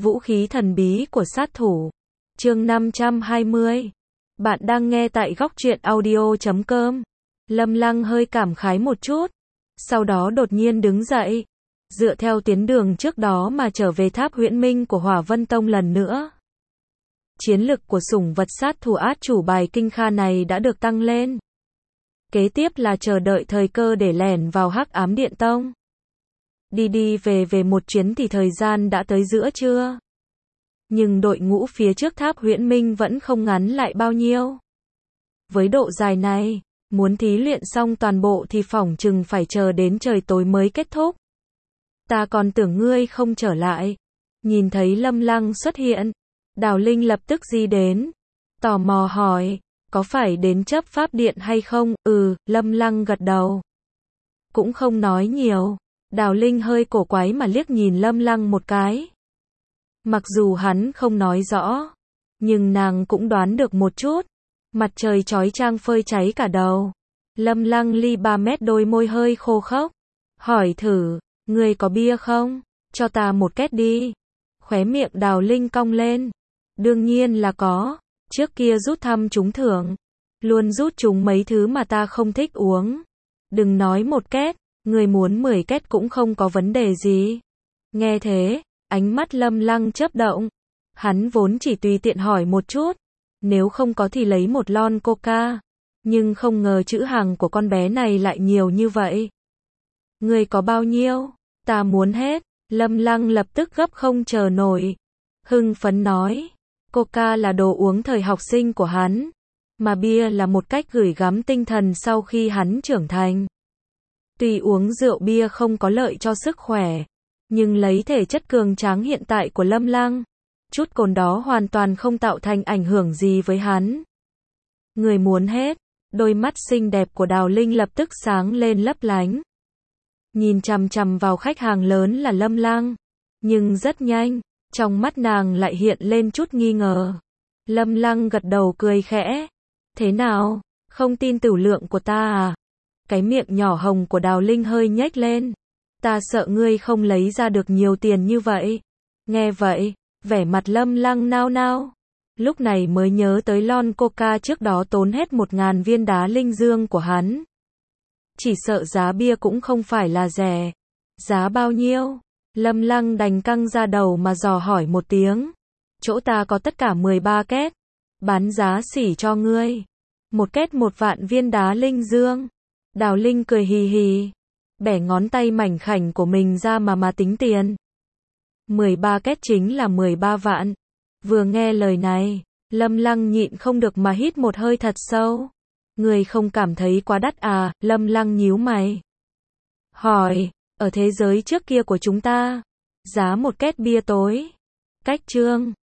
Vũ khí thần bí của sát thủ. Chương 520. Bạn đang nghe tại góc truyện audio.com. Lâm Lăng hơi cảm khái một chút, sau đó đột nhiên đứng dậy, dựa theo tuyến đường trước đó mà trở về tháp huyễn minh của Hỏa Vân Tông lần nữa. Chiến lực của sủng vật sát thủ át chủ bài Kinh Kha này đã được tăng lên. Kế tiếp là chờ đợi thời cơ để lẻn vào Hắc Ám Điện Tông. Đi về một chuyến thì thời gian đã tới giữa trưa. Nhưng đội ngũ phía trước tháp huyễn minh vẫn không ngắn lại bao nhiêu. Với độ dài này, muốn thí luyện xong toàn bộ thì phỏng chừng phải chờ đến trời tối mới kết thúc. Ta còn tưởng ngươi không trở lại. Nhìn thấy Lâm Lăng xuất hiện, Đào Linh lập tức di đến, tò mò hỏi, có phải đến chấp pháp điện hay không? Lâm Lăng gật đầu. Cũng không nói nhiều. Đào Linh hơi cổ quái mà liếc nhìn Lâm Lăng một cái. Mặc dù hắn không nói rõ, nhưng nàng cũng đoán được một chút. Mặt trời chói chang phơi cháy cả đầu. Lâm Lăng ly 3 mét, đôi môi hơi khô khốc. Hỏi thử, ngươi có bia không? Cho ta một két đi. Khóe miệng Đào Linh cong lên. Đương nhiên là có. Trước kia rút thăm trúng thưởng, luôn rút trúng mấy thứ mà ta không thích uống. Đừng nói một két, người muốn 10 két cũng không có vấn đề gì. Nghe thế, ánh mắt Lâm Lăng chớp động. Hắn vốn chỉ tùy tiện hỏi một chút, nếu không có thì lấy một lon coca. Nhưng không ngờ chữ hàng của con bé này lại nhiều như vậy. Người có bao nhiêu? Ta muốn hết. Lâm Lăng lập tức gấp không chờ nổi. Hưng phấn nói. Coca là đồ uống thời học sinh của hắn, mà bia là một cách gửi gắm tinh thần sau khi hắn trưởng thành. Tuy uống rượu bia không có lợi cho sức khỏe, nhưng lấy thể chất cường tráng hiện tại của Lâm Lăng, chút cồn đó hoàn toàn không tạo thành ảnh hưởng gì với hắn. Người muốn hết. Đôi mắt xinh đẹp của Đào Linh lập tức sáng lên lấp lánh. Nhìn chằm chằm vào khách hàng lớn là Lâm Lăng, nhưng rất nhanh, trong mắt nàng lại hiện lên chút nghi ngờ. Lâm Lăng gật đầu cười khẽ. Thế nào, không tin tửu lượng của ta à? Cái miệng nhỏ hồng của Đào Linh hơi nhếch lên. Ta sợ ngươi không lấy ra được nhiều tiền như vậy. Nghe vậy, vẻ mặt Lâm Lăng nao nao. Lúc này mới nhớ tới lon coca trước đó tốn hết 1000 viên đá linh dương của hắn. Chỉ sợ giá bia cũng không phải là rẻ. Giá bao nhiêu? Lâm Lăng đành căng ra đầu mà dò hỏi một tiếng. Chỗ ta có tất cả 13 két. Bán giá xỉ cho ngươi. Một két 1 vạn viên đá linh dương. Đào Linh cười hì hì, bẻ ngón tay mảnh khảnh của mình ra mà tính tiền. 13 két chính là 13 vạn. Vừa nghe lời này, Lâm Lăng nhịn không được mà hít một hơi thật sâu. Người không cảm thấy quá đắt à? Lâm Lăng nhíu mày. Hỏi, ở thế giới trước kia của chúng ta, giá một két bia tối, cách trương,